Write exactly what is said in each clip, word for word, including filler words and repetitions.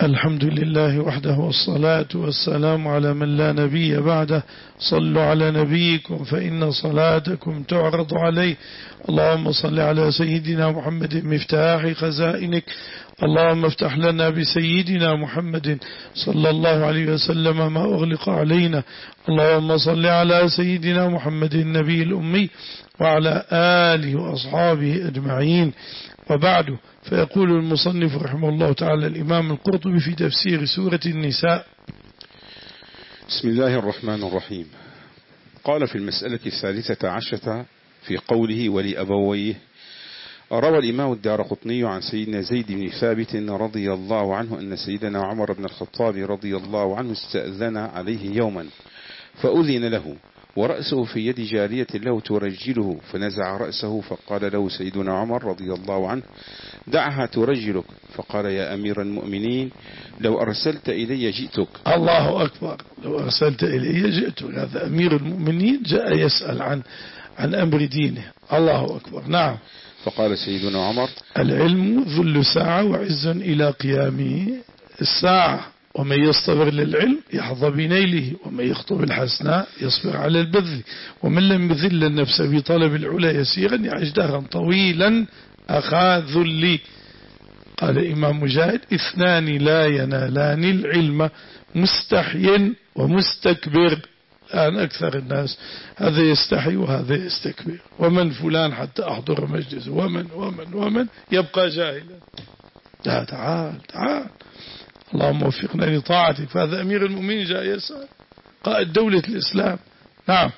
الحمد لله وحده والصلاة والسلام على من لا نبي بعده. صلوا على نبيكم فإن صلاتكم تعرض عليه. اللهم صل على سيدنا محمد مفتاح خزائنك. اللهم افتح لنا بسيدنا محمد صلى الله عليه وسلم ما أغلق علينا. اللهم صل على سيدنا محمد النبي الأمي وعلى آله وأصحابه أجمعين. وبعد، فيقول المصنف رحمه الله تعالى الإمام القرطبي في تفسير سورة النساء: بسم الله الرحمن الرحيم. قال في المسألة الثالثة عشرة في قوله ولأبويه: روى الإمام الدارقطني عن سيدنا زيد بن ثابت رضي الله عنه أن سيدنا عمر بن الخطاب رضي الله عنه استأذن عليه يوما فأذن له ورأسه في يد جارية له ترجله، فنزع رأسه فقال له سيدنا عمر رضي الله عنه: دعها ترجلك. فقال: يا أمير المؤمنين، لو أرسلت إلي جئتك. الله أكبر، لو أرسلت إلي جئتك. هذا أمير المؤمنين جاء يسأل عن عن أمر دينه. الله أكبر. نعم. فقال سيدنا عمر: العلم ذل ساعة وعز إلى قيام الساعة، ومن يصطبر للعلم يحظى بنيله، ومن يخطب الحسناء يصبر على البذل، ومن لم يذل النفس بطلب العلا يسيرا يعيش دهرا طويلا أخا ذلي. قال إمام مجاهد: اثنان لا ينالان العلم، مستحي ومستكبر. الآن أكثر الناس هذا يستحي وهذا يستكبر، ومن فلان حتى أحضر مجلس، ومن ومن ومن يبقى جاهلا. لا، تعال تعال، اللهم وفقنا لطاعتك. فهذا أمير المؤمنين جاء يسأل قائد دولة الإسلام. نعم.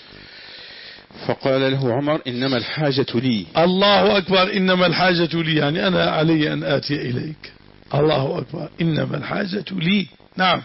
فقال له عمر: إنما الحاجة لي. الله أكبر. إنما الحاجة لي، يعني أنا علي أن آتي إليك. الله أكبر. إنما الحاجة لي. نعم.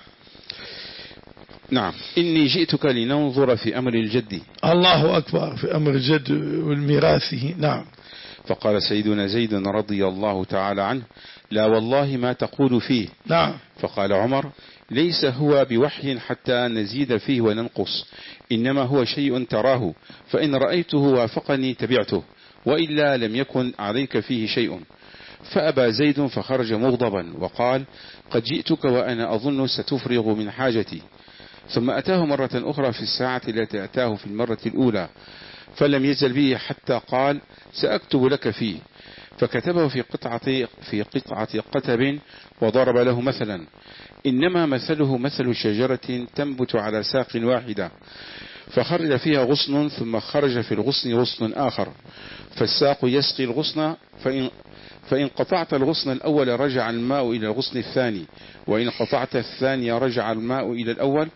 نعم. إني جئتك لننظر في أمر الجد. الله أكبر. في أمر الجد والميراثه. نعم. فقال سيدنا زيد رضي الله تعالى عنه: لا والله ما تقول فيه. نعم. فقال عمر: ليس هو بوحي حتى نزيد فيه وننقص، إنما هو شيء تراه، فإن رأيته وافقني تبعته، وإلا لم يكن عليك فيه شيء. فأبى زيد فخرج مغضبا وقال: قد جئتك وأنا أظن ستفرغ من حاجتي. ثم أتاه مرة أخرى في الساعة التي أتاه في المرة الأولى، فلم يزل به حتى قال: سأكتب لك فيه. فكتبه في قطعة في قطعة قتب، وضرب له مثلا: إنما مثله مثل شجرة تنبت على ساق واحدة، فخرج فيها غصن، ثم خرج في الغصن غصن آخر، فالساق يسقي الغصن، فإن فإن قطعت الغصن الأول رجع الماء إلى الغصن الثاني، وإن قطعت الثاني رجع الماء إلى الأول.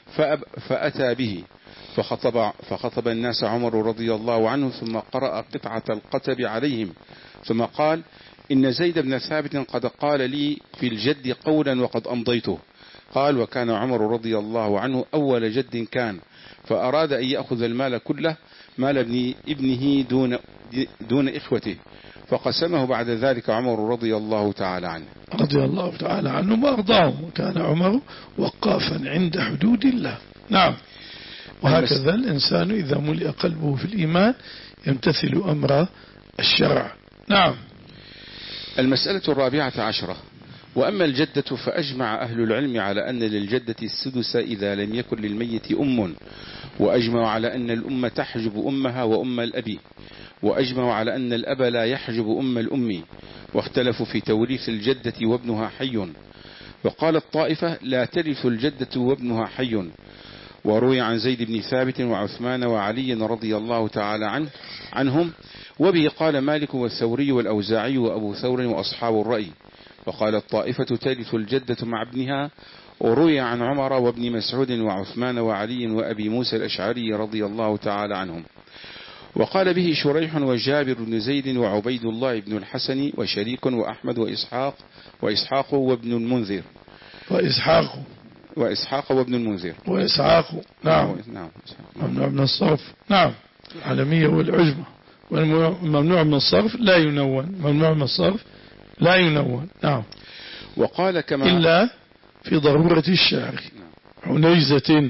فأتى به فخطب, فخطب الناس عمر رضي الله عنه، ثم قرأ قطعة القتب عليهم، ثم قال: إن زيد بن ثابت قد قال لي في الجد قولا وقد أمضيته. قال: وكان عمر رضي الله عنه أول جد كان، فأراد أن يأخذ المال كله، مال ابن ابنه دون, دون إخوته، فقسمه بعد ذلك عمر رضي الله تعالى عنه. رضي الله تعالى عنه وأرضاه. وكان عمر وقافا عند حدود الله. نعم. وهكذا الإنسان إذا ملئ قلبه في الإيمان يمتثل أمر الشرع. نعم. المسألة الرابعة عشرة: وأما الجدة فأجمع أهل العلم على أن للجدة السدس إذا لم يكن للميت أم، وأجمعوا على أن الأم تحجب أمها وأم الأب، وأجمعوا على أن الأب لا يحجب أم الأم، واختلفوا في توريث الجدة وابنها حي. وقال الطائفة: لا ترث الجدة وابنها حي. وروي عن زيد بن ثابت وعثمان وعلي رضي الله تعالى عنه عنهم، وبه قال مالك والثوري والأوزاعي وأبو ثور وأصحاب الرأي. وقال الطائفة: ترث الجدة مع ابنها. وروي عن عمر وابن مسعود وعثمان وعلي وأبي موسى الأشعري رضي الله تعالى عنهم. وقال به شريح وجابر بن زيد وعبيد الله بن الحسن وشريك وأحمد وإسحاق وإسحاق وابن المنذر وإسحاق وإسحاق وابن المنذر وإسحاق. نعم. نعم. ممنوع من الصرف. نعم. العالمية والعجمة. والممنوع من الصرف لا ينون. ممنوع من الصرف لا ينون. نعم. وقال كما إلا في ضرورة الشعر. عنيزة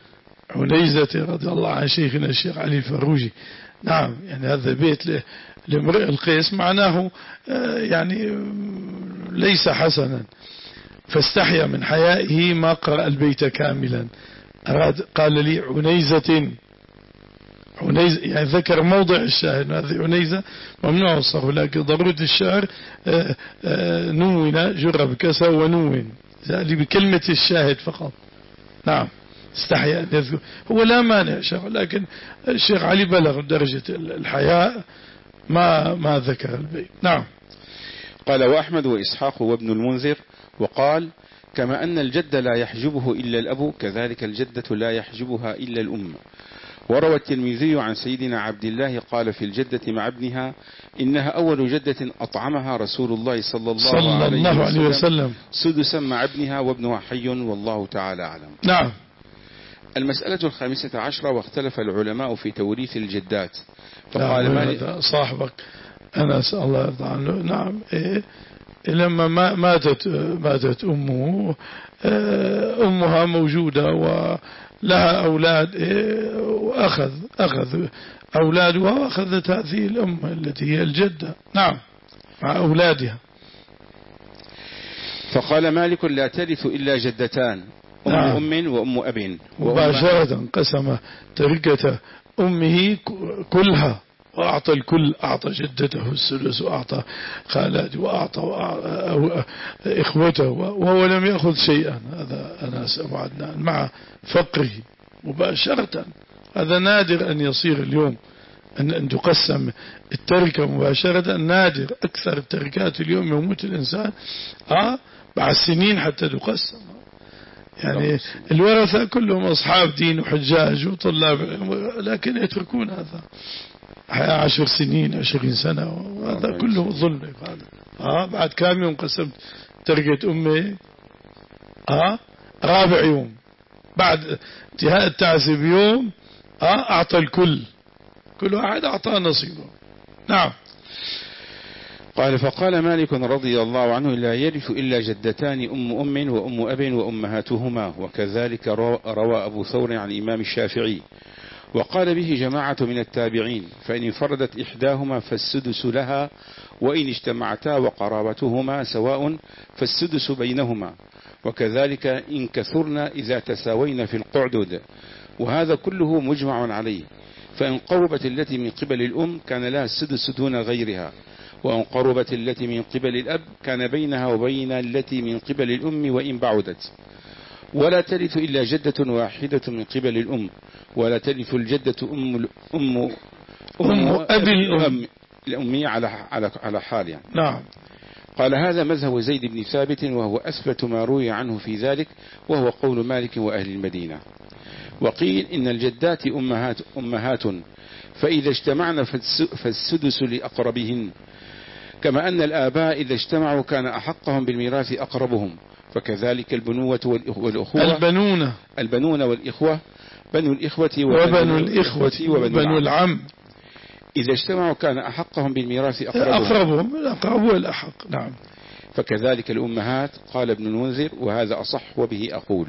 عنيزة رضي الله عن شيخنا الشيخ علي الفروجي. نعم. يعني هذا بيت لامرئ القيس معناه يعني ليس حسنا، فاستحيا من حيائه ما قرأ البيت كاملا. أراد قال لي عنيزة، عنيزة يعني ذكر موضع الشاهد، هذه عنيزة ممنوع الصرف، لكن ضرورة الشعر نون جر بكسر ونون لي بكلمة الشاهد فقط. نعم استحيا أن يذكر، هو لا مانع شرع، لكن الشيخ علي بلغ درجة الحياء ما ما ذكر البيت. نعم. قال وأحمد وإسحاق وابن المنذر وقال كما أن الجد لا يحجبه إلا الأب كذلك الجدة لا يحجبها إلا الأم. وروى الترمذي عن سيدنا عبد الله قال في الجدة مع ابنها إنها أول جدة أطعمها رسول الله صلى الله, صلى الله عليه, عليه وسلم سدسا مع ابنها وابنها حي والله تعالى أعلم. نعم. المسألة الخامسة عشرة واختلف العلماء في توريث الجدات. فقال مالك صاحبك أنا أسأل الله يرضى عنه. نعم إيه لما ماتت ماتت أمه أمها موجودة ولها أولاد إيه وأخذ أخذ أولادها وأخذت هذه الأم التي هي الجدة. نعم مع أولادها. فقال مالك لا ترث إلا جدتان أم نعم. أم وأم أب. مباشرة قسم تركة أمه كلها وأعطى الكل، أعطى جدته السدس وأعطى خالاته وأعطى إخوته وهو لم يأخذ شيئا. هذا أنا سأبعدنا مع فقره مباشرة. هذا نادر أن يصير اليوم أن, أن تقسم التركة مباشرة، نادر. أكثر التركات اليوم يموت الإنسان آه بعد سنين حتى تقسم. يعني الورثة كلهم أصحاب دين وحجاج وطلاب، لكن يتركون هذا عشر سنين عشرين سنة، وهذا كله ظلم. آه بعد كام يوم قسمت تركة أمي؟ آه رابع يوم بعد انتهاء التعزي بيوم آه أعطى الكل، كل واحد أعطى نصيبه. نعم. قال فقال مالك رضي الله عنه لا يرث إلا جدتان أم أم وأم أب وأمهاتهما. وكذلك روى أبو ثور عن الإمام الشافعي وقال به جماعة من التابعين فإن انفردت إحداهما فالسدس لها وإن اجتمعتا وقرابتهما سواء فالسدس بينهما. وكذلك إن كثرنا إذا تساوينا في القعدد. وهذا كله مجمع عليه. فإن قربت التي من قبل الأم كان لها السدس دون غيرها، وإن قربت التي من قبل الأب كان بينها وبين التي من قبل الأم وإن بعدت. ولا ترث إلا جدة واحدة من قبل الأم، ولا ترث الجدة أم أم أم أبي الأم الأمية على على على حال يعني. نعم. قال هذا مذهب زيد بن ثابت وهو أثبت ما روي عنه في ذلك، وهو قول مالك وأهل المدينة. وقيل إن الجدات أمهات أمهات فإذا اجتمعن فالسدس لأقربهن، كما أن الآباء إذا اجتمعوا كان أحقهم بالميراث أقربهم. فكذلك البنوة والأخوة البنون البنون والإخوة بنو الإخوة وبنو الإخوة وبنو العم إذا اجتمعوا كان أحقهم بالميراث أقربهم أقربهم الأقرب والأحق. نعم. فكذلك الأمهات قال ابن المنذر وهذا أصح وبه أقول.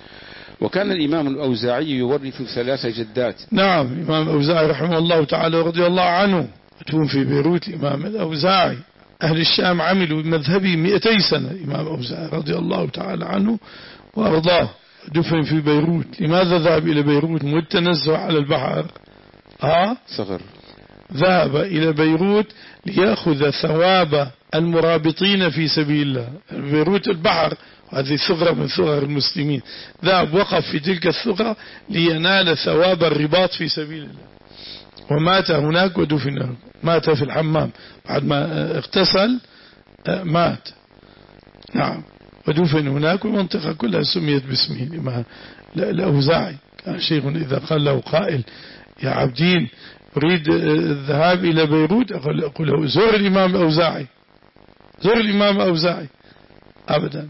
وكان الإمام الأوزاعي يورث ثلاث جدات. نعم الإمام الأوزاعي رحمه الله تعالى رضي الله عنه توفي في بيروت الإمام الأوزاعي. أهل الشام عملوا بمذهبه مئتي سنة. الإمام الأوزاعي رضي الله تعالى عنه وأرضاه دفن في بيروت. لماذا ذهب إلى بيروت؟ متنزه على البحر آه صغر. ذهب إلى بيروت ليأخذ ثواب المرابطين في سبيل الله. بيروت البحر، هذه ثغرة من ثغر المسلمين. ذهب وقف في تلك الثغرة لينال ثواب الرباط في سبيل الله، ومات هناك ودفن. مات في الحمام بعد ما اغتسل مات. نعم. ودفن هناك، والمنطقة كلها سميت باسمه الإمام الأوزاعي. كان شيخ إذا قال له قائل يا عبدين أريد الذهاب إلى بيروت أقول له زور الإمام الأوزاعي، زور الإمام الأوزاعي أبدا،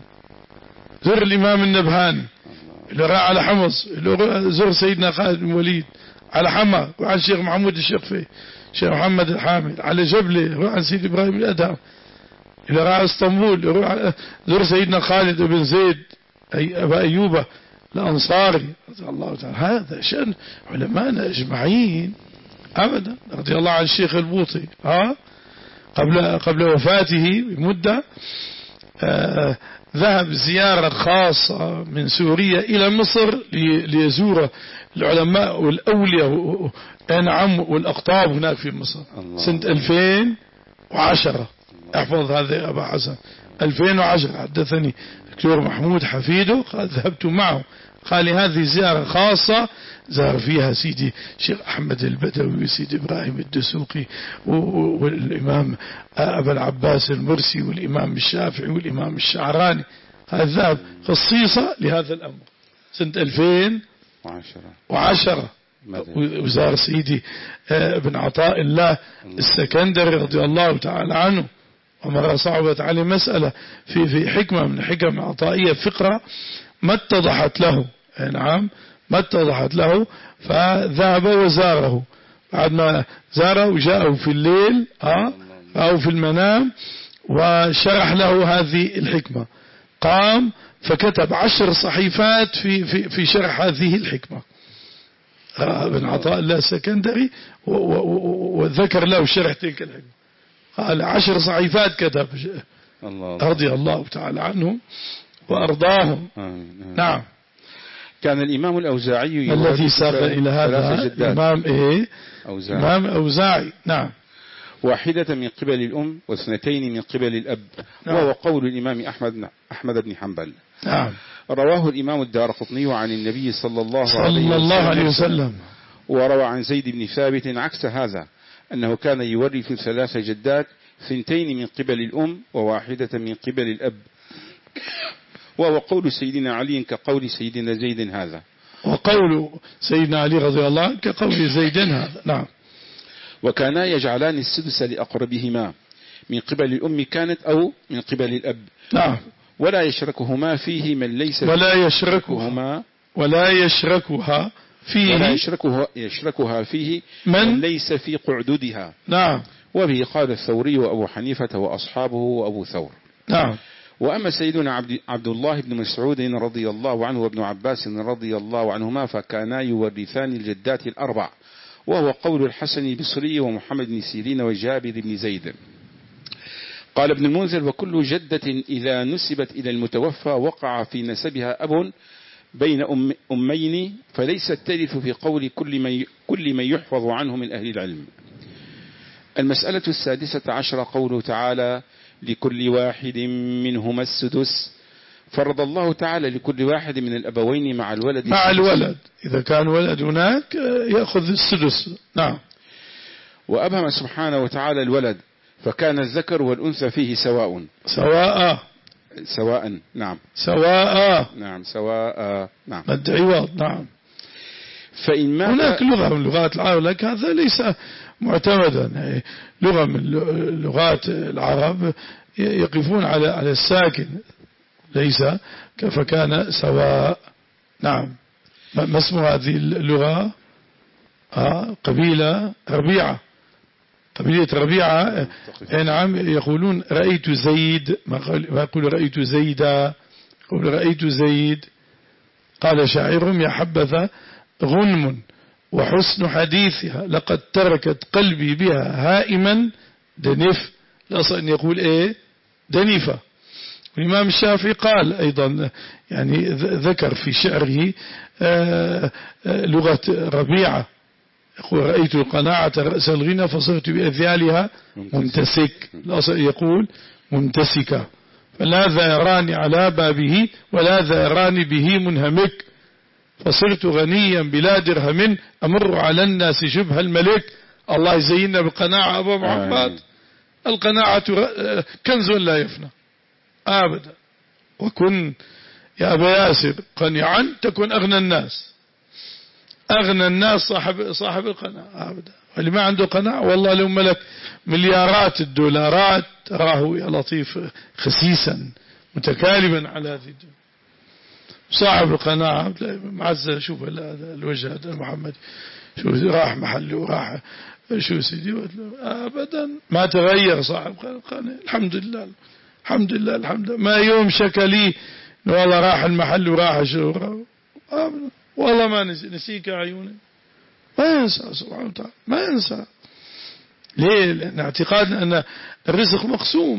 زور الإمام النبهاني اللي راح على حمص، اللي زور سيدنا خالد بن وليد على حما، وعلى الشيخ محمود الشقفي، الشيخ محمد الحامد على جبلة، روح عن سيد إبراهيم الأدهم اللي راح اسطنبول، روح زور سيدنا خالد بن زيد أي أبا أيوبة الأنصاري رضي الله تعالى. هذا شأن علماءنا أجمعين أبدا رضي الله عن الشيخ البوطي ها قبل قبل وفاته بمدة آه ذهب زيارة خاصة من سوريا إلى مصر ليزور العلماء والأولياء نعم والأقطاب هناك في مصر سنة ألفين وعشرة. احفظ هذا يا أبا حسن، ألفين وعشرة حدثني دكتور محمود حفيده قال ذهبت معه، قال لي هذه زيارة خاصة زار فيها سيدي شيخ أحمد البدوي وسيدي إبراهيم الدسوقي والإمام أبا العباس المرسي والإمام الشافعي والإمام الشعراني. هذا ذهب خصيصة لهذا الأمر سنة ألفين وعشرة. وزار سيدي ابن عطاء الله السكندري رضي الله تعالى عنه، ومرة صعبت عليه مسألة في في حكمة من حكم عطائية فقرة ما اتضحت له، نعم ما اتضحت له، فذهب وزاره. بعد ما زاره وجاءه في الليل اه أو في المنام وشرح له هذه الحكمة، قام فكتب عشر صحيفات في في في شرح هذه الحكمة ابن عطاء الله السكندري، وذكر له شرح تلك الحكمة. قال عشر صحيفات كتب رضي الله تعالى عنهم وأرضاهم. نعم. كان الإمام الأوزاعي الذي ساق إلى هذا الإمام إيه أوزاعي. إمام أوزاعي. نعم. واحدة من قبل الأم واثنتين من قبل الأب. نعم. وهو قول الإمام أحمد أحمد بن حنبل. نعم. رواه الإمام الدارقطني عن النبي صلى الله, صلى الله عليه وسلم. وروى عن زيد بن ثابت عكس هذا، أنه كان يورث ثلاث جدات، ثنتين من قبل الأم وواحدة من قبل الأب. وهو قول سيدنا علي كقول سيدنا زيد هذا، وقول سيدنا علي رضي الله عنه كقول زيد هذا. نعم. وكانا يجعلان السدس لأقربهما من قبل الأم كانت أو من قبل الأب. نعم. ولا يشركهما فيه من ليس ولا يشركهما ولا يشركها فيه ولا يشركها, يشركها فيه من, من ليس في قعددها. نعم. وبه قال الثوري وأبو حنيفة وأصحابه وأبو ثور. نعم. وأما سيدنا عبد, عبد الله بن مسعود رضي الله عنه وابن عباس رضي الله عنهما فكانا يورثان الجدات الأربع، وهو قول الحسن البصري ومحمد بن سيرين وجابر بن زيد. قال ابن المنذر: وكل جدة إذا نسبت إلى المتوفى وقع في نسبها أب بين أم أمين فليست ترث في قول كل من, كل من يحفظ عنه من أهل العلم. المسألة السادسة عشر قوله تعالى: لكل واحد منهما السدس. فرض الله تعالى لكل واحد من الأبوين مع الولد مع الولد إذا كان ولد هناك يأخذ السدس. نعم. وأبهم سبحانه وتعالى الولد فكان الذكر والأنثى فيه سواء سواء سواء نعم سواء نعم سواء نعم مد عوض. نعم. فإن ما هناك لغة من لغات العرب، لكن هذا ليس معتمدا. لغة من لغات العرب يقفون على على الساكن ليس فكان سواء. نعم. ما اسم هذه اللغة؟ آه قبيلة ربيعة، قبيلة ربيعة. نعم. يقولون رأيت زيد، ما يقول رأيت زيدا، يقول رأيت زيد. قال شاعرهم: يا حبذا غنم وحسن حديثها لقد تركت قلبي بها هائما دنف. الأصل أن يقول إيه دنفة. والإمام الشافعي قال أيضا، يعني ذكر في شعره لغة ربيعة، يقول: رأيت القناعة رأس الغنى فصرت بأذيالها ممتسك. الأصل يقول ممتسكة. فلا ذا يراني على بابه ولا ذا يراني به منهمك، فصرت غنيا بلا درهم أمر على الناس شبه الملك. الله يزيننا بالقناعة أبو محمد. القناعة كنز لا يفنى أبدا. وكن يا أبا ياسر قنعا تكن أغنى الناس. أغنى الناس صاحب صاحب القناعة أبدا. واللي ما عنده قناعة والله لو ملك مليارات الدولارات تراه يا لطيف خسيسا متكالبا على هذه الدنيا. صاحب القناعة معزة. شوف الوجه هذا محمد، شوف راح محل وراح شو سيدي أبدا ما تغير صاحب القناعة. الحمد لله الحمد لله الحمد لله. ما يوم شكى لي والله راح المحل وراح شو أبدا. والله ما نسي نسيك عيوني. ما ينسى سبحانه وتعالى، ما ينسى. ليه؟ لأن اعتقادنا أن الرزق مقسوم.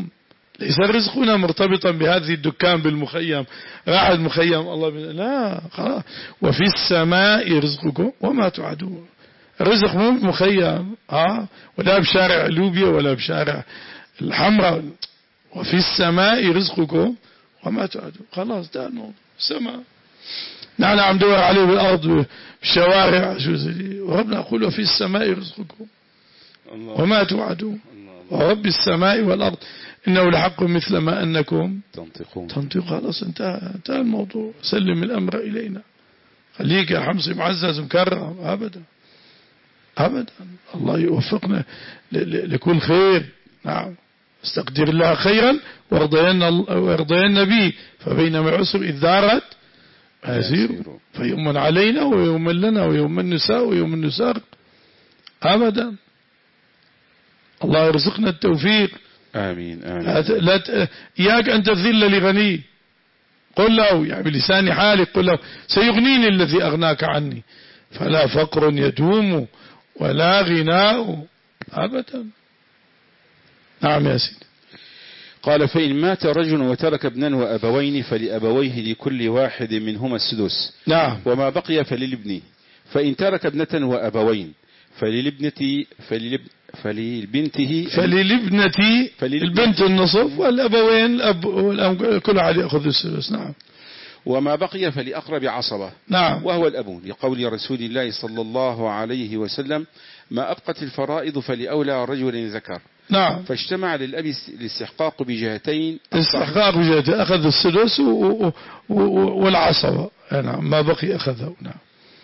ليس رزقنا مرتبطا بهذه الدكان بالمخيم، راح المخيم الله بنا. لا خلاص. وفي السماء رزقكم وما توعدون. الرزق مو بمخيم ها ولا بشارع لوبيا ولا بشارع الحمراء. وفي السماء رزقكم وما توعدون. خلاص ده الموضوع. السماء نحن عم ندور عليه بالأرض بالشوارع شو زي، وربنا يقول وفي السماء رزقكم وما توعدون ورب السماء والأرض إنه لحق مثل ما أنكم تنطقون. تنطق. خلاص انتهى انتهى الموضوع. سلم الأمر إلينا. خليك يا حمصي معزز مكرم. أبدا أبدا. الله يوفقنا لكل خير. نعم. استقدر الله خيرا وارضينا به فبينما العسر إذ دارت يسير فيوم علينا ويوم لنا ويوم النساء ويوم النساء. أبدا. الله يرزقنا التوفيق. آمين آمين. لا ت... إياك أن تذل لغني. قل له يعني بلسان حالك قل له سيغنيني الذي أغناك عني. فلا فقر يدوم ولا غناء أبدا. نعم يا سيدي. قال فإن مات رجل وترك ابنا وأبوين فلأبويه لكل واحد منهما السدس. نعم. وما بقي فللابن. فإن ترك ابنة وأبوين فللابنة فللب فللبنته فللابنة البنت النصف والأبوين الأب والأم كل واحد يأخذ السدس. نعم. وما بقي فلأقرب عصبة. نعم. وهو الأب لقول رسول الله صلى الله عليه وسلم ما أبقت الفرائض فلأولى رجل ذكر. نعم. فاجتمع للأب الاستحقاق بجهتين. الاستحقاق بجهتين أخذ السدس والعصبة. نعم. ما بقي أخذه. نعم.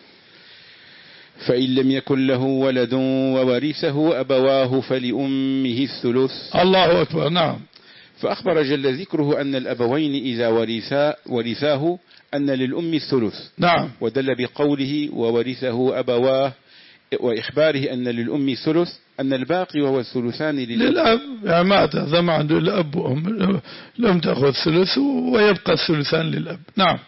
فإن لم يكن له ولد وورثه أبواه فلأمه الثلث. الله أكبر. نعم. فأخبر جل ذكره أن الأبوين إذا ورثا ورثاه أن للأم الثلث. نعم. ودل بقوله وورثه أبواه وإخباره أن للأم الثلث أن الباقي وهو الثلثان للأب. للأب يعني مات هذا ما عنده الأب وأم لم تأخذ ثلث ويبقى الثلثان للأب. نعم.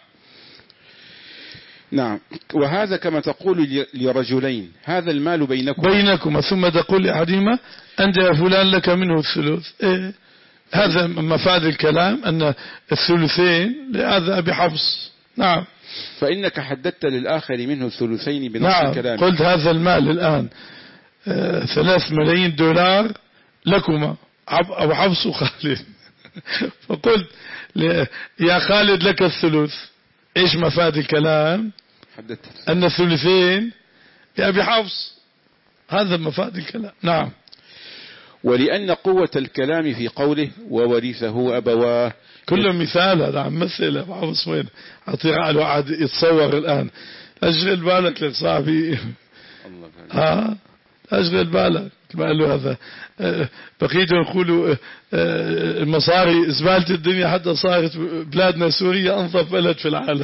نعم. وهذا كما تقول لرجلين هذا المال بينكم بينكم ثم تقول لأحدهما أنت يا فلان لك منه الثلث. إيه؟ هذا مفاد الكلام أن الثلثين لهذا أبي حفص. نعم. فإنك حددت للآخر منه الثلثين بنص نعم. الكلام. قلت هذا المال الآن آه ثلاث ملايين دولار لكما أبو حفص وخالد. فقلت يا خالد لك الثلث. إيش مفاد الكلام؟ حددت أن الثلثين لأبي حفص. هذا مفاد الكلام. نعم. ولأن قوة الكلام في قوله وورثه أبواه كل مثال. هذا عم مثل أبو حفص وين أعطيه على واحد يتصور الآن. أشغل بالك لك صاحبي. ها أشغل بالك. ما قال له هذا بقيت نقولوا المصاري زبالة الدنيا حتى صارت بلادنا سوريا أنظف بلد في العالم.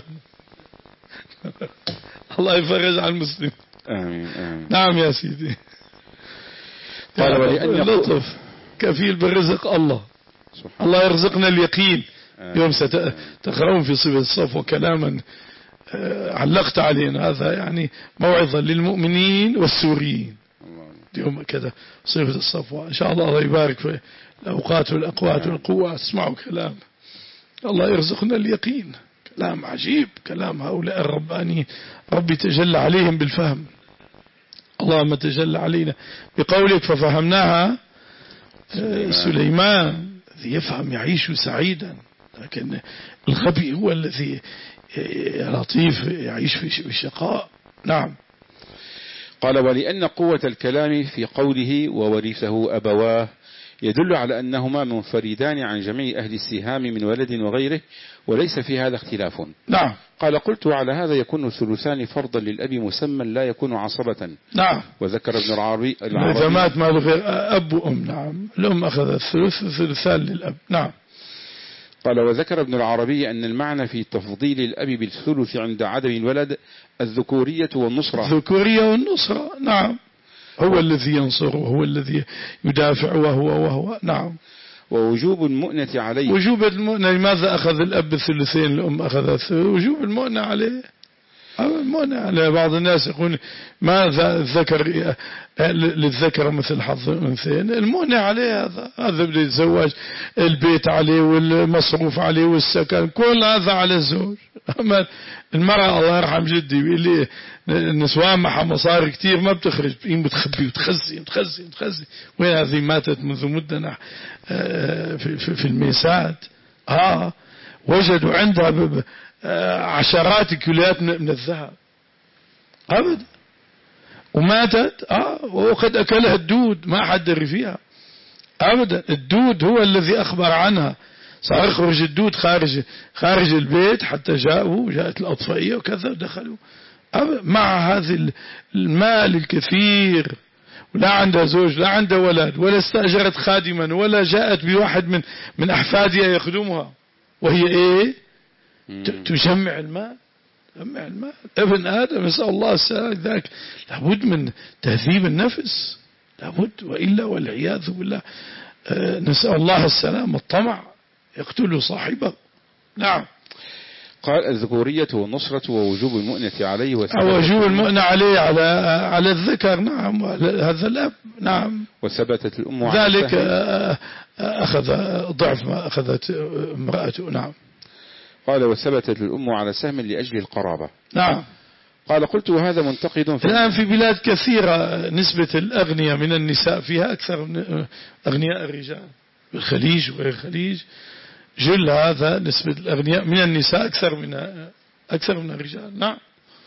الله يفرج عن المسلم. آمين آمين. نعم يا سيدي. قال ولأن لطف كفيل بالرزق الله. الله يرزقنا اليقين. يوم ستقرؤون في صفة الصفوة كلاما علقت علينا هذا يعني موعظة للمؤمنين والسوريين. يوم كذا صفة الصفوة إن شاء الله. الله يبارك في الأوقات والأقوات والقوات. اسمعوا كلام الله يرزقنا اليقين. كلام عجيب. كلام هؤلاء الربانيين. ربي تجلى عليهم بالفهم. اللهم تجلى علينا بقولك ففهمناها سليمان, سليمان الذي يفهم يعيش سعيدا. لكن الغبي هو الذي لطيف يعيش في الشقاء. نعم. قال ولأن قوة الكلام في قوله وورثه أبواه يدل على أنهما منفردان عن جميع أهل السهام من ولد وغيره وليس في هذا اختلاف. نعم. قال قلت على هذا يكون الثلثان فرضا للأب مسمى لا يكون عصبة. نعم. وذكر ابن العربي إذا مات ماله غير أب وأم. نعم. الأم أخذ الثلث الثلثان للأب. نعم. قال وذكر ابن العربي أن المعنى في تفضيل الأب بالثلث عند عدم الولد الذكورية والنصرة. الذكورية والنصرة. نعم. هو الذي ينصر وهو الذي يدافع وهو وهو. نعم. ووجوب المؤنة عليه. وجوب المؤنة. لماذا أخذ الأب الثلثين الأم أخذ الثلث؟ وجوب المؤنة عليه. المونع على بعض الناس يقول ماذا الذكر للذكر مثل حظ الأنثيين. المونع عليه هذا هذا اللي يتزوج البيت عليه والمصروف عليه والسكن كل هذا على الزوج. أما المرأة الله يرحم جدي اللي النسوان معها مصاري كتير ما بتخرج بتخبي وتخزي وتخزي وتخزي. وين هذه ماتت منذ مدة في في الميسات آه وجدوا عندها عشرات كيلوات من الذهب أبدا وماتت آه وقد أكلها الدود ما حد دري فيها أبدا. الدود هو الذي أخبر عنها صار يخرج الدود خارج خارج البيت حتى جاءوا جاءت الأطفائية وكذا ودخلوا مع هذا المال الكثير ولا عندها زوج لا عندها ولد ولا استأجرت خادما ولا جاءت بواحد من من أحفادها يخدمها وهي إيه تجمع المال تجمع المال. ابن آدم نسأل الله السلامة. ذاك لابد من تهذيب النفس لابد وإلا والعياذ بالله آه نسأل الله السلامة. الطمع يقتل صاحبه. نعم. قال الذكورية والنصرة ووجوب المؤنة عليه ووجوب المؤنة عليه على على الذكر. نعم هذا الأب. نعم. وثبتت الأم ذلك أخذ ضعف ما أخذت امرأته. نعم. قال وثبتت الأم على سهم لأجل القرابة. نعم. قال قلت وهذا منتقد. الآن في بلاد كثيرة نسبة الأغنياء من النساء فيها أكثر من أغنياء الرجال. بالخليج وغير الخليج جل هذا نسبة الأغنياء من النساء أكثر من أكثر من الرجال. نعم.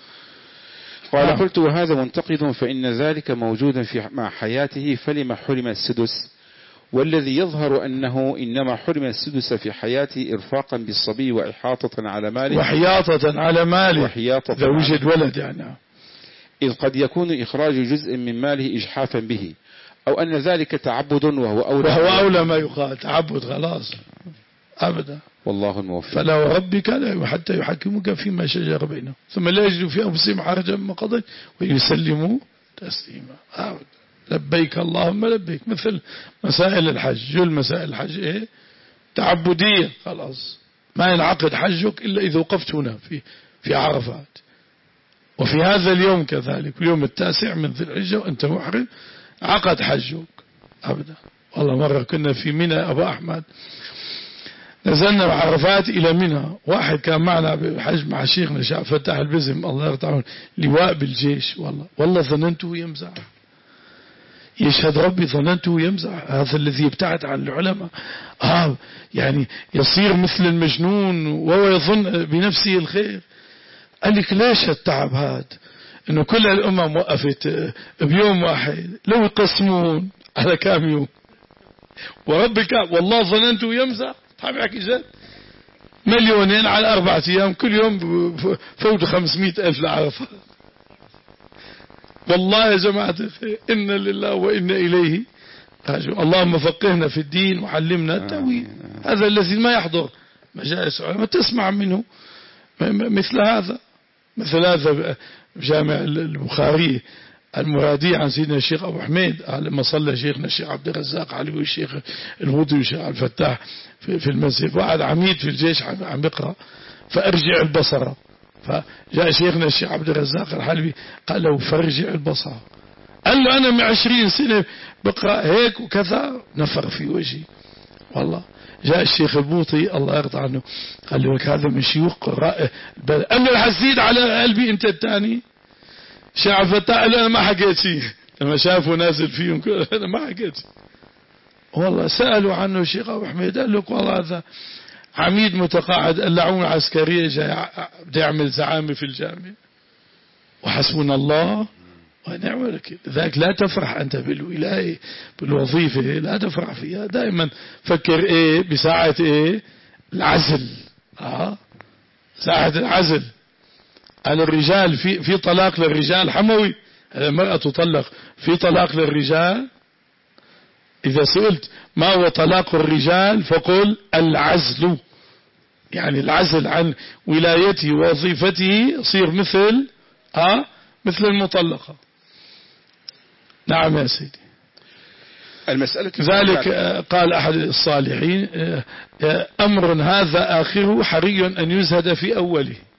قال نعم. قلت وهذا منتقد فإن ذلك موجودا في مع حياته فلما حرم السدس والذي يظهر أنه إنما حرم السدس في حياته إرفاقا بالصبي وإحاطة على ماله وحياطة على ماله وحياطة إذا وجد ولد يعني. إذ قد يكون إخراج جزء من ماله إجحافا به أو أن ذلك تعبد وهو أولى وهو أولى ما يقال تعبد خلاص أبدا. والله الموفق. فلا وربك لا حتى يحكمك فيما شجر بينهم ثم لا يجدوا في أنفسهم حرجا مما قضيت ويسلموا تسليما. أبدا. لبيك اللهم لبيك. مثل مسائل الحج جل مسائل الحج إيه تعبدية خلاص ما ينعقد حجك إلا إذا وقفت هنا في في عرفات. وفي هذا اليوم كذلك اليوم التاسع من ذي الحجة وأنت محرم عقد حجك أبدا. والله مرة كنا في منى أبو أحمد نزلنا بعرفات إلى منى واحد كان معنا بحج مع شيخنا شيخ فتح البزم الله يرضى لواء بالجيش. والله والله ظننته يمزح يشهد ربي ظننته يمزح. هذا الذي يبتعد عن العلماء آه يعني يصير مثل المجنون وهو يظن بنفسه الخير. قال لك ليش التعب هذا انه كل الامم وقفت بيوم واحد لو يقسمون على كام يوم وربك والله ظننته يمزح. طيب يحكي جد مليونين على أربعة أيام كل يوم فوت خمسمائة ألف لعرفة. والله يا جماعة إن لله وإنا إليه راجعون. اللهم فقهنا في الدين وعلمنا التأويل. هذا الذي ما يحضر مجالس علماء تسمع منه مثل هذا مثل هذا جامع البخاري المرادي عن سيدنا الشيخ أبو حميد لما صلى شيخنا الشيخ عبد الرزاق علي والشيخ الهودي والشيخ الفتاح في, في المسجد وقعد عميد في الجيش عم يقرأ فأرجع البصر فجاء شيخنا الشيخ عبد الرزاق الحلبي قال له فرجع البصر. قال له أنا من عشرين سنة بقرأ هيك وكذا نفر في وجهي. والله جاء الشيخ البوطي الله يرضى عنه قال له هذا من شيوخ قراء قال له الحسيد على قلبي أنت الثاني. شيخ فتاح قال له أنا ما حكيت شيء لما شافوا نازل فيهم أنا ما حكيت. والله سألوا عنه الشيخ أبو حميد قال له والله هذا عميد متقاعد العون عسكرية جاي بده يعمل زعامة في الجامعة وحسبنا الله ونعم الوكيل. ذاك لا تفرح أنت بالولاية بالوظيفة لا تفرح فيها دائما فكر إيه بساعة إيه العزل. آه ساعة العزل. على الرجال في في طلاق للرجال حموي المرأة تطلق في طلاق للرجال. إذا سئلت ما هو طلاق الرجال فقل العزل يعني العزل عن ولايته ووظيفته يصير مثل آه مثل المطلقة. نعم يا سيدي. المسألة ذلك قال أحد الصالحين أمر هذا آخره حري أن يزهد في أوله.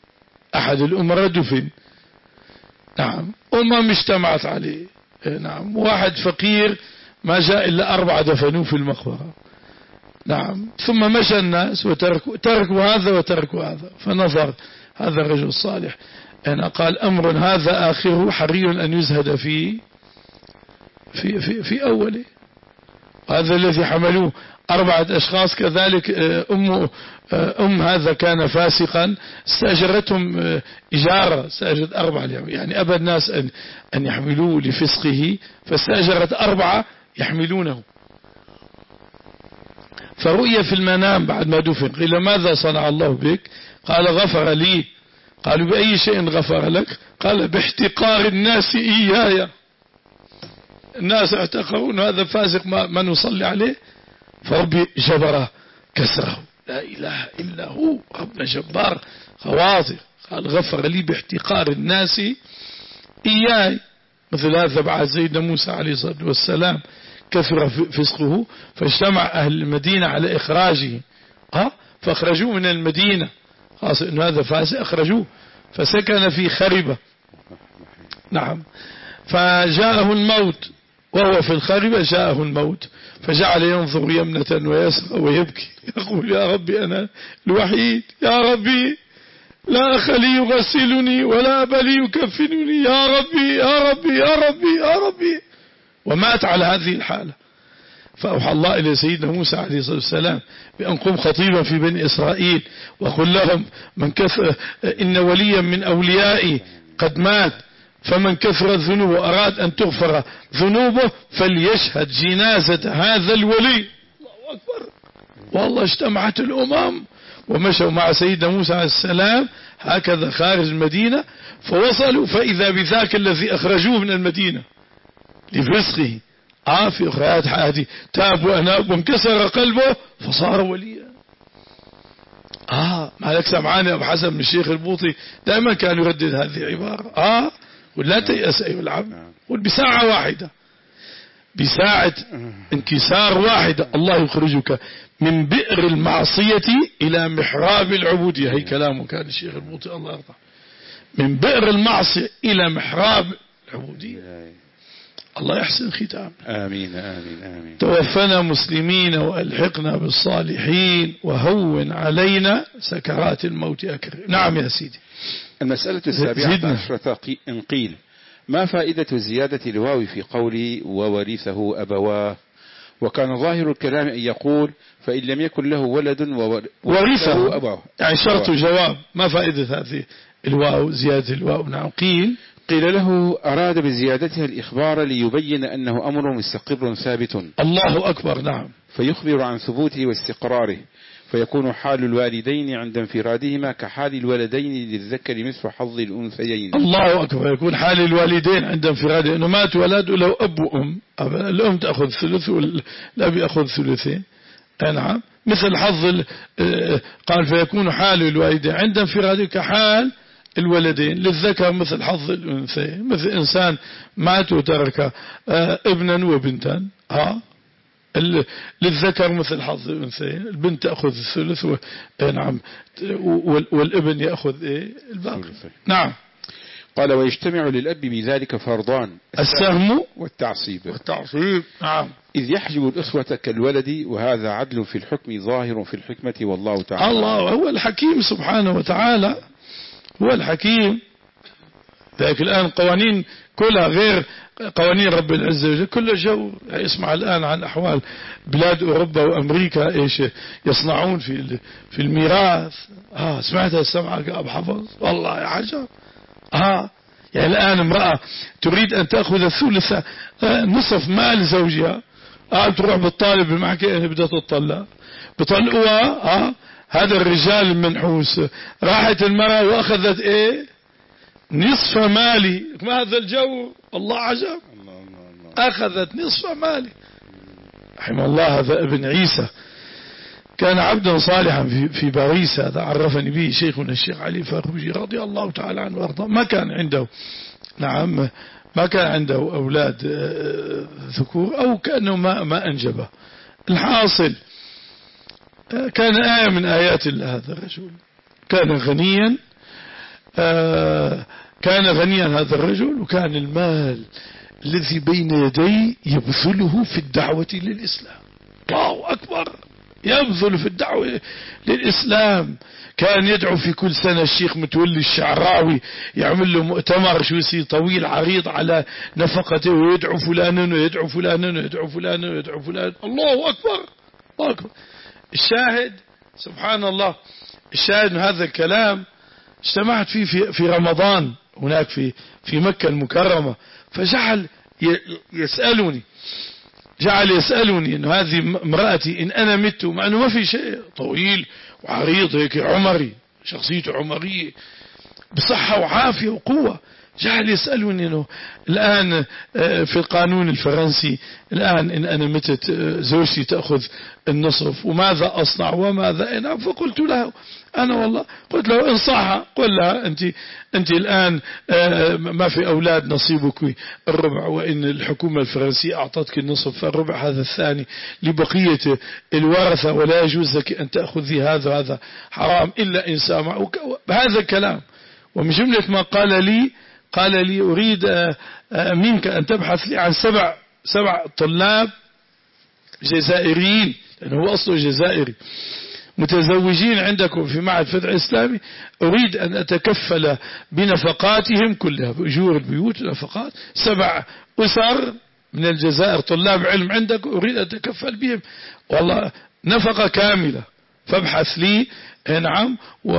أحد الأمراء دفن. نعم. أمم اجتمعت عليه. نعم. واحد فقير ما جاء إلا أربعة دفنوه في المقبرة. نعم. ثم مشى الناس وتركوا تركوا هذا وتركوا هذا، فنظر هذا الرجل الصالح أنا قال أمر هذا آخره حري أن يزهد في في في, في أوله. هذا الذي حملوه أربعة أشخاص كذلك. أم أم هذا كان فاسقا استأجرتهم إجارة، استأجرت أربعة يعني أبى الناس أن أن يحملوه لفسقه، فاستأجرت أربعة يحملونه. فرؤية في المنام بعد ما دفن، قيل ماذا صنع الله بك؟ قال غفر لي. قالوا بأي شيء غفر لك؟ قال باحتقار الناس إياي. الناس اعتقرون هذا فاسق ما, ما نصلي عليه، فربي جبره كسره. لا إله إلا هو ربنا جبار خواطر. قال غفر لي باحتقار الناس إياي. مثل هذا بعد سيدنا موسى عليه الصلاة والسلام كثر فسقه، فاجتمع أهل المدينة على إخراجه. ها فأخرجوه من المدينة، خاصة أن هذا فاسق أخرجوه، فسكن في خربة. نعم. فجاءه الموت وهو في الخربة، جاءه الموت فجعل ينظر يمنة ويسرى ويبكي يقول يا ربي أنا الوحيد، يا ربي لا أخ لي يغسلني ولا أب لي يكفنني، يا ربي يا ربي يا ربي يا ربي. ومات على هذه الحالة. فأوحى الله إلى سيدنا موسى عليه الصلاة والسلام بأن قم خطيبا في بني إسرائيل وقل لهم من كثر إن وليا من أوليائي قد مات، فمن كثر الذنوب وأراد أن تغفر ذنوبه فليشهد جنازة هذا الولي. الله أكبر. والله اجتمعت الأمم ومشوا مع سيدنا موسى عليه السلام هكذا خارج المدينة، فوصلوا فإذا بذاك الذي أخرجوه من المدينة لفسقه. آه في أخريات حياتي تاب وأناب وانكسر قلبه فصار وليا. آه مالك سمعاني أبو حسن من الشيخ البوطي دائما كان يردد هذه العبارة. آه ولا تيأس أيها العبد، قل بساعة واحدة، بساعة انكسار واحدة الله يخرجك من بئر المعصية إلى محراب العبودية. هي كلامه كان الشيخ البوطي الله يرضى. من بئر المعصية إلى محراب العبودية. الله يحسن ختام. آمين آمين آمين. توفنا مسلمين وألحقنا بالصالحين وهون علينا سكرات الموت أكرم. نعم يا سيدي. المسألة السابعة عشرة إن قيل ما فائدة زيادة الواو في قولي وورثه أبواه، وكان ظاهر الكلام أن يقول فإن لم يكن له ولد وورثه أبواه، يعني شرط جواب. ما فائدة هذه الواو زيادة الواو؟ نعم. قيل قيل له أراد بزيادتها الإخبار ليبين أنه أمر مستقر ثابت. الله أكبر. نعم. فيخبر عن ثبوته واستقراره، فيكون حال الوالدين عند انفرادهما كحال الولدين للذكر مثل حظ الأنثيين. الله أكبر. يكون حال الوالدين عند انفرادهم أنه مات ولد له أب وأم، الأم تأخذ ثلث والأب يأخذ ثلثين. نعم. مثل حظ قال فيكون حال الوالدين عند انفرادهم كحال الولدين للذكر مثل حظ الأنثيين. مثل إنسان مات وترك ابنا وبنتا، ها للذكر مثل حظ الأنثيين، البنت تأخذ الثلث و... نعم والابن يأخذ إيه الباقي. نعم. قال ويجتمع للأب بذلك فرضان السهم والتعصيب. والتعصيب. نعم. إذ يحجب الأسوة كالولد، وهذا عدل في الحكم ظاهر في الحكمة والله تعالى. الله هو الحكيم سبحانه وتعالى، هو الحكيم. ذلك الآن قوانين كلها غير قوانين رب العزة وجل، كل جو. اسمع الآن عن أحوال بلاد أوروبا وأمريكا إيش يصنعون في في الميراث. آه سمعتها السمعة أبو حفظ والله يا عجب. آه يعني الآن امرأة تريد أن تأخذ الثلث آه نصف مال زوجها، آه تروح بالطالب بالمحكمة بدها تطلع بطلقوها. آه هذا الرجال المنحوس، راحت المرأة وأخذت إيه نصف مالي. ما هذا الجو الله عجب. أخذت نصف مالي. رحمه الله. هذا ابن عيسى كان عبدا صالحا في في باريس، هذا عرفني به شيخنا الشيخ علي فاروجي رضي الله تعالى عنه وارضاه. ما كان عنده نعم ما كان عنده أولاد ذكور أو كأنه ما ما أنجبه. الحاصل كان آية من آيات الله. هذا الرجل كان غنيا آه كان غنيا هذا الرجل، وكان المال الذي بين يديه يبذله في الدعوة للإسلام. الله أكبر، يبذل في الدعوة للإسلام. كان يدعو في كل سنة الشيخ متولي الشعراوي، يعمل له مؤتمر شو يصير طويل عريض على نفقته، ويدعو فلانا ويدعو فلانا ويدعو فلانا ويدعو فلانا. الله أكبر، الله أكبر. الشاهد سبحان الله، الشاهد من هذا الكلام اجتمعت فيه في, في رمضان هناك في في مكة المكرمة، فجعل يسألني جعل يسألني إنه هذه امرأتي إن أنا مت، مع أنه ما في شيء، طويل وعريض هيك عمري، شخصيته عمرية بصحة وعافية وقوة. جعل يسألوني إنه الآن في القانون الفرنسي الآن إن أنا متت زوجتي تأخذ النصف، وماذا أصنع وماذا أنا؟ فقلت له أنا والله قلت له إن صح قل لها أنت أنت الآن ما في أولاد نصيبك الربع، وإن الحكومة الفرنسية أعطتك النصف، فالربع هذا الثاني لبقية الورثة، ولا يجوز لك أن تأخذي هذا، هذا حرام إلا إن سامع بهذا الكلام. ومن جملة ما قال لي قال لي أريد منك أن تبحث لي عن سبع سبع طلاب جزائريين، لأنه هو أصله جزائري، متزوجين عندكم في معهد فتح إسلامي، أريد أن أتكفل بنفقاتهم كلها، بأجور البيوت ونفقات سبع أسر من الجزائر طلاب علم عندكم، أريد أن أتكفل بهم والله نفقة كاملة، فابحث لي نعم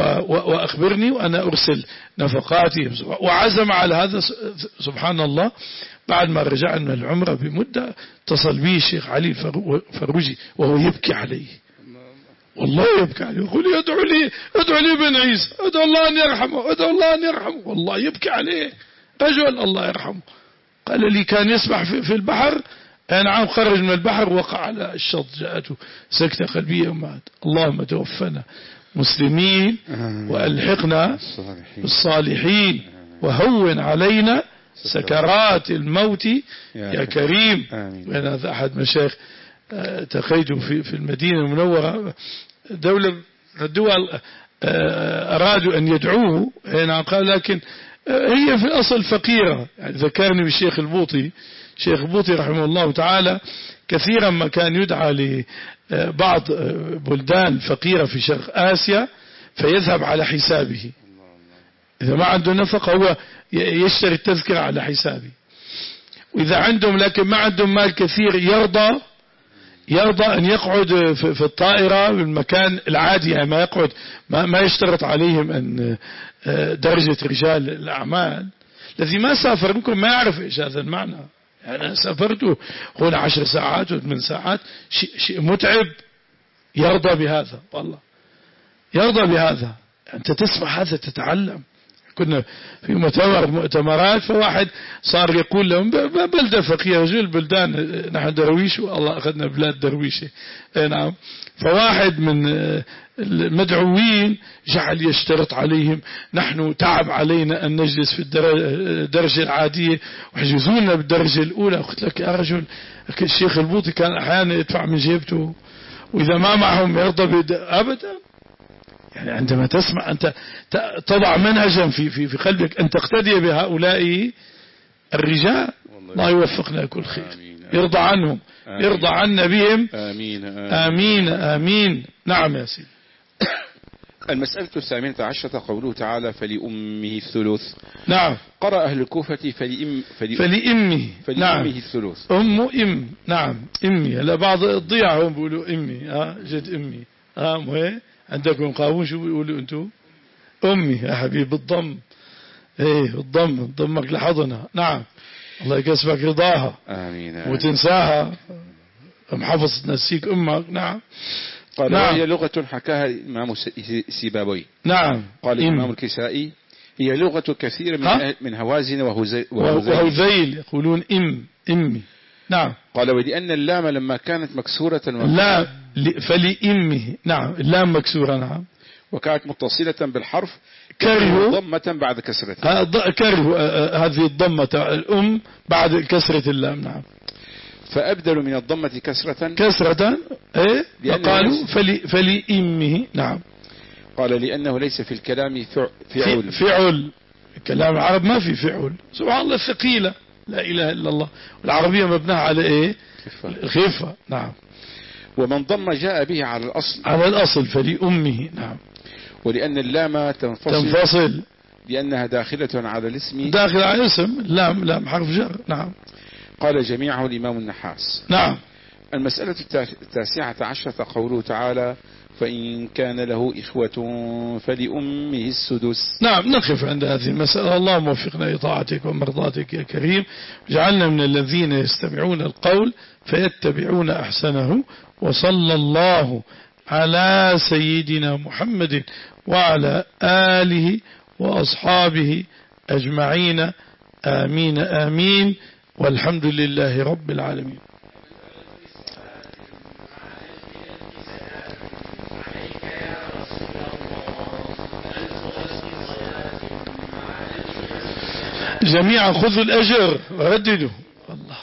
وأخبرني وأنا أرسل نفقاتهم. وعزم على هذا سبحان الله. بعد ما رجعنا من العمرة بمدة اتصل بي الشيخ علي فروجي وهو يبكي عليه، والله يبكي عليه، يقول لي ادعو لي ادعو لي بن عيسى، ادعو الله أن يرحمه، ادعو الله أن يرحمه، والله يبكي عليه رجل الله يرحمه. قال لي كان يسبح في البحر، نعم خرج من البحر وقع على الشط، جاءته سكتة قلبية ومات. اللهم توفنا مسلمين وألحقنا بالصالحين وهون علينا سكرات الموت يا كريم. وأنا هذا أحد مشايخ تقيته في في المدينة المنورة، دولة الدول أرادوا أن يدعوه هنا، قال لكن هي في الأصل فقيرة. يعني ذكرني بالشيخ البوطي، الشيخ البوطي رحمه الله تعالى كثيرا ما كان يدعى لبعض بلدان فقيرة في شرق آسيا فيذهب على حسابه، إذا ما عنده نفقة هو يشتري التذكرة على حسابه، وإذا عندهم لكن ما عندهم مال كثير يرضى يرضى أن يقعد في الطائرة بالمكان العادي، يعني ما يقعد ما, ما يشترط عليهم أن درجة رجال الأعمال. الذي ما سافر منكم ما يعرف إيش هذا المعنى. يعني أنا سافرت هنا عشر ساعات وثمان ساعات، شيء, شيء متعب. يرضى بهذا، والله يرضى بهذا. أنت تسمع هذا تتعلم. كنا في مؤتمر مؤتمرات، فواحد صار يقول لهم بلدة فقيرة، جل البلدان نحن درويش والله أخذنا بلاد درويشة، نعم. فواحد من المدعوين جعل يشترط عليهم، نحن تعب علينا أن نجلس في الدرجة العادية وحجزونا بالدرجة الأولى. قلت لك يا رجل، الشيخ البوطي كان أحيانا يدفع من جيبته، وإذا ما معهم يرضى أبدا. يعني عندما تسمع أنت تضع منهجا في في في قلبك أن تقتدي بهؤلاء الرجال. الله يوفقنا كل خير، يرضى عنهم، يرضى عنا بهم. آمين آمين آمين. نعم يا سيدي. المسألة الثامنة عشرة قوله تعالى فلأمه الثلث. نعم. قرأ أهل الكوفة فلأم فلأمه فلأمه فلأمه الثلث. أم أم نعم أمي. هلا بعض الضياع هم بيقولوا أمي، ها جد أمي، ها مو عندكم قاوون شو بيقولوا أنتم؟ أمي يا حبيب الضم، إيه الضم ضمك لحضنها. نعم الله يكسبك رضاها. آمين. وتنساها أم حفظت نسيك أمك. نعم. قال نعم. هي لغة حكاها الإمام السيبوي. نعم. قال الإمام الكسائي هي لغة كثير من من هوازن وهذيل, وهذيل يقولون إم إمي. نعم. قال ولأن اللام لما كانت مكسورة لا فلإمه. نعم اللام مكسورة. نعم. وكانت متصلة بالحرف كرهوا ضمة بعد كسرتها. كرهوا هذه الضمة الأم بعد كسرة اللام. نعم. فأبدلوا من الضمة كسرة كسرة إيه وقالوا فلي فلإمه. نعم. قال لأنه ليس في الكلام فعل. فعل كلام العرب ما في فعل. سبحان الله ثقيلة لا إله إلا الله. والعربية مبناها على إيه؟ الخفة. نعم. ومن ضم جاء به على الأصل على الأصل فلأمه. نعم. ولأن اللام تنفصل, تنفصل لأنها داخلة على الاسم. داخل على الاسم. اللام لام حرف جر. نعم. قال جميعه الإمام النحاس. نعم. المسألة التاسعة عشرة قوله تعالى فإن كان له إخوة فلأمه السدس. نعم. نقف عند هذه المسألة. اللهم وفقنا لطاعتك ومرضاتك يا كريم، جعلنا من الذين يستمعون القول فيتبعون أحسنه. وصلى الله على سيدنا محمد وعلى آله وأصحابه أجمعين. آمين آمين. والحمد لله رب العالمين. جميعا خذوا الأجر ورددوا. الله.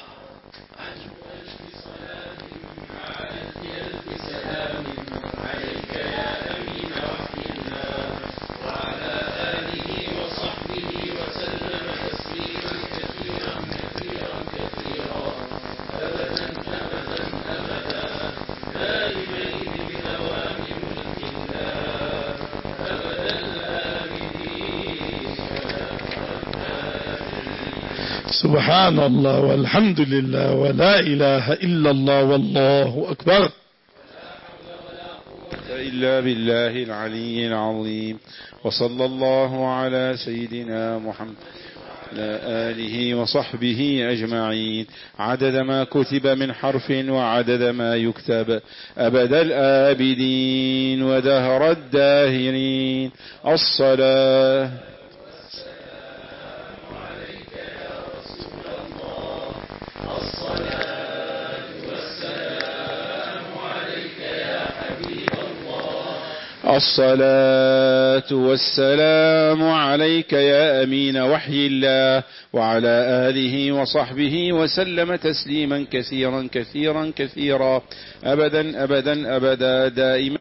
سبحان الله والحمد لله ولا إله إلا الله والله أكبر. إلا بالله العلي العظيم. وصلى الله على سيدنا محمد وعلى آله وصحبه أجمعين عدد ما كتب من حرف وعدد ما يكتب أبد الآبدين ودهر الداهرين. الصلاة الصلاة والسلام عليك يا أمين وحي الله وعلى آله وصحبه وسلم تسليما كثيرا كثيرا كثيرا أبدا أبدا أبدا دائما.